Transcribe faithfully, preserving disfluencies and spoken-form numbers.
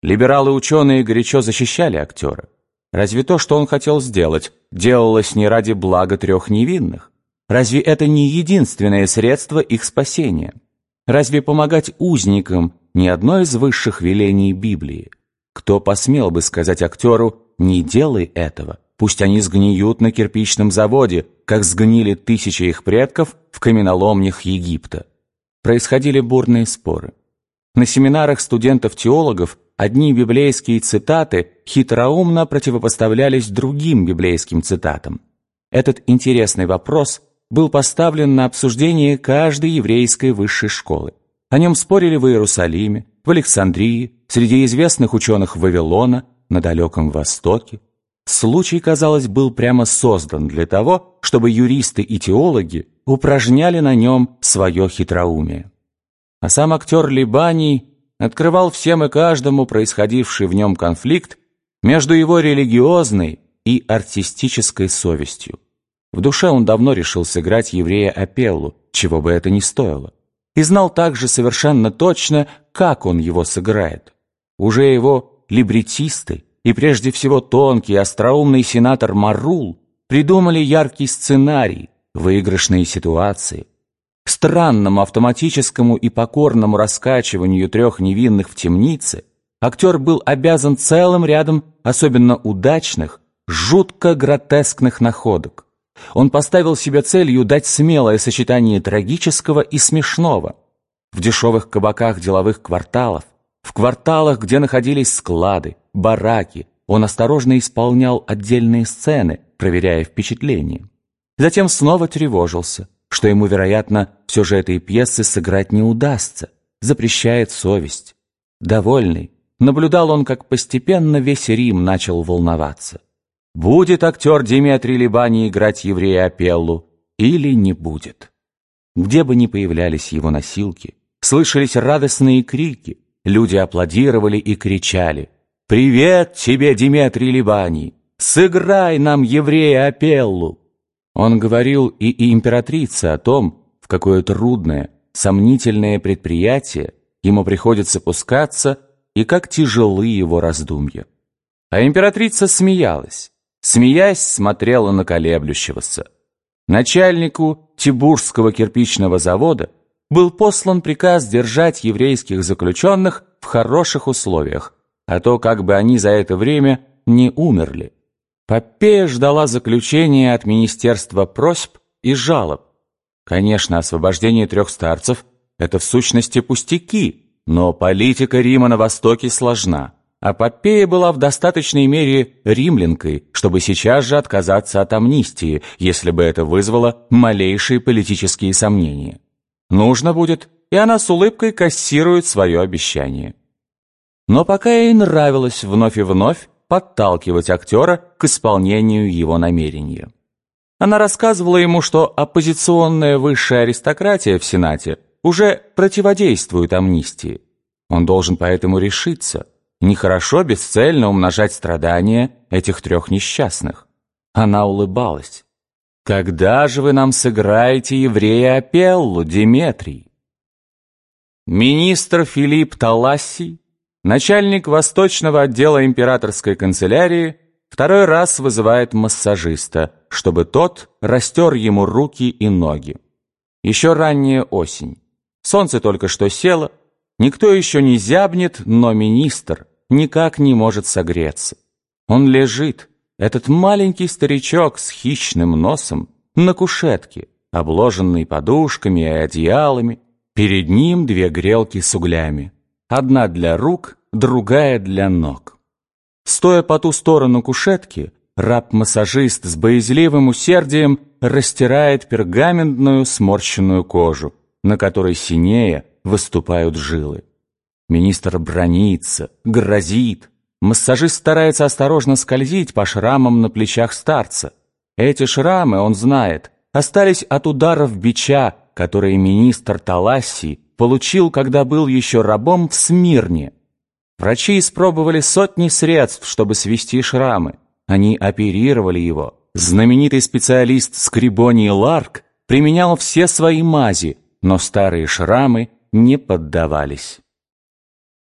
Либералы-ученые горячо защищали актера. Разве то, что он хотел сделать, делалось не ради блага трех невинных? Разве это не единственное средство их спасения? Разве помогать узникам не одно из высших велений Библии? Кто посмел бы сказать актеру «не делай этого», пусть они сгниют на кирпичном заводе, как сгнили тысячи их предков в каменоломнях Египта? Происходили бурные споры. На семинарах студентов-теологов одни библейские цитаты хитроумно противопоставлялись другим библейским цитатам. Этот интересный вопрос был поставлен на обсуждение каждой еврейской высшей школы. О нем спорили в Иерусалиме, в Александрии, среди известных ученых Вавилона, на Далеком Востоке. Случай, казалось, был прямо создан для того, чтобы юристы и теологи упражняли на нем свое хитроумие. А сам актер Либаний открывал всем и каждому происходивший в нем конфликт между его религиозной и артистической совестью. В душе он давно решил сыграть еврея Апеллу, чего бы это ни стоило, и знал также совершенно точно, как он его сыграет. Уже его либретисты и прежде всего тонкий и остроумный сенатор Марул придумали яркий сценарий, выигрышные ситуации. Странному автоматическому и покорному раскачиванию трех невинных в темнице актер был обязан целым рядом особенно удачных, жутко гротескных находок. Он поставил себе целью дать смелое сочетание трагического и смешного. В дешевых кабаках деловых кварталов, в кварталах, где находились склады, бараки, он осторожно исполнял отдельные сцены, проверяя впечатление. Затем снова тревожился, что ему, вероятно, все же этой пьесы сыграть не удастся, запрещает совесть. Довольный, наблюдал он, как постепенно весь Рим начал волноваться. Будет актер Деметрий Либаний играть еврея Апеллу или не будет? Где бы ни появлялись его носилки, слышались радостные крики, люди аплодировали и кричали: «Привет тебе, Деметрий Либаний! Сыграй нам еврея Апеллу!» Он говорил и, и императрице о том, в какое трудное, сомнительное предприятие ему приходится пускаться и как тяжелы его раздумья. А императрица смеялась, смеясь, смотрела на колеблющегося. Начальнику Тибурского кирпичного завода был послан приказ держать еврейских заключенных в хороших условиях, а то как бы они за это время не умерли. Поппея ждала заключения от Министерства просьб и жалоб. Конечно, освобождение трех старцев – это в сущности пустяки, но политика Рима на Востоке сложна, а Поппея была в достаточной мере римлянкой, чтобы сейчас же отказаться от амнистии, если бы это вызвало малейшие политические сомнения. Нужно будет, и она с улыбкой кассирует свое обещание. Но пока ей нравилось вновь и вновь подталкивать актера к исполнению его намерения. Она рассказывала ему, что оппозиционная высшая аристократия в Сенате уже противодействует амнистии. Он должен поэтому решиться. Нехорошо бесцельно умножать страдания этих трех несчастных. Она улыбалась. «Когда же вы нам сыграете еврея Апеллу, Деметрий?» Министр Филипп Талассий, начальник восточного отдела императорской канцелярии, второй раз вызывает массажиста, чтобы тот растер ему руки и ноги. Еще ранняя осень. Солнце только что село, никто еще не зябнет, но министр никак не может согреться. Он лежит, этот маленький старичок с хищным носом, на кушетке, обложенный подушками и одеялами. Перед ним две грелки с углями. Одна для рук, другая для ног. Стоя по ту сторону кушетки, раб-массажист с боязливым усердием растирает пергаментную сморщенную кожу, на которой синея выступают жилы. Министр бранится, грозит. Массажист старается осторожно скользить по шрамам на плечах старца. Эти шрамы, он знает, остались от ударов бича, которые министр Талассий получил, когда был еще рабом в Смирне. Врачи испробовали сотни средств, чтобы свести шрамы. Они оперировали его. Знаменитый специалист Скрибоний Ларк применял все свои мази, но старые шрамы не поддавались.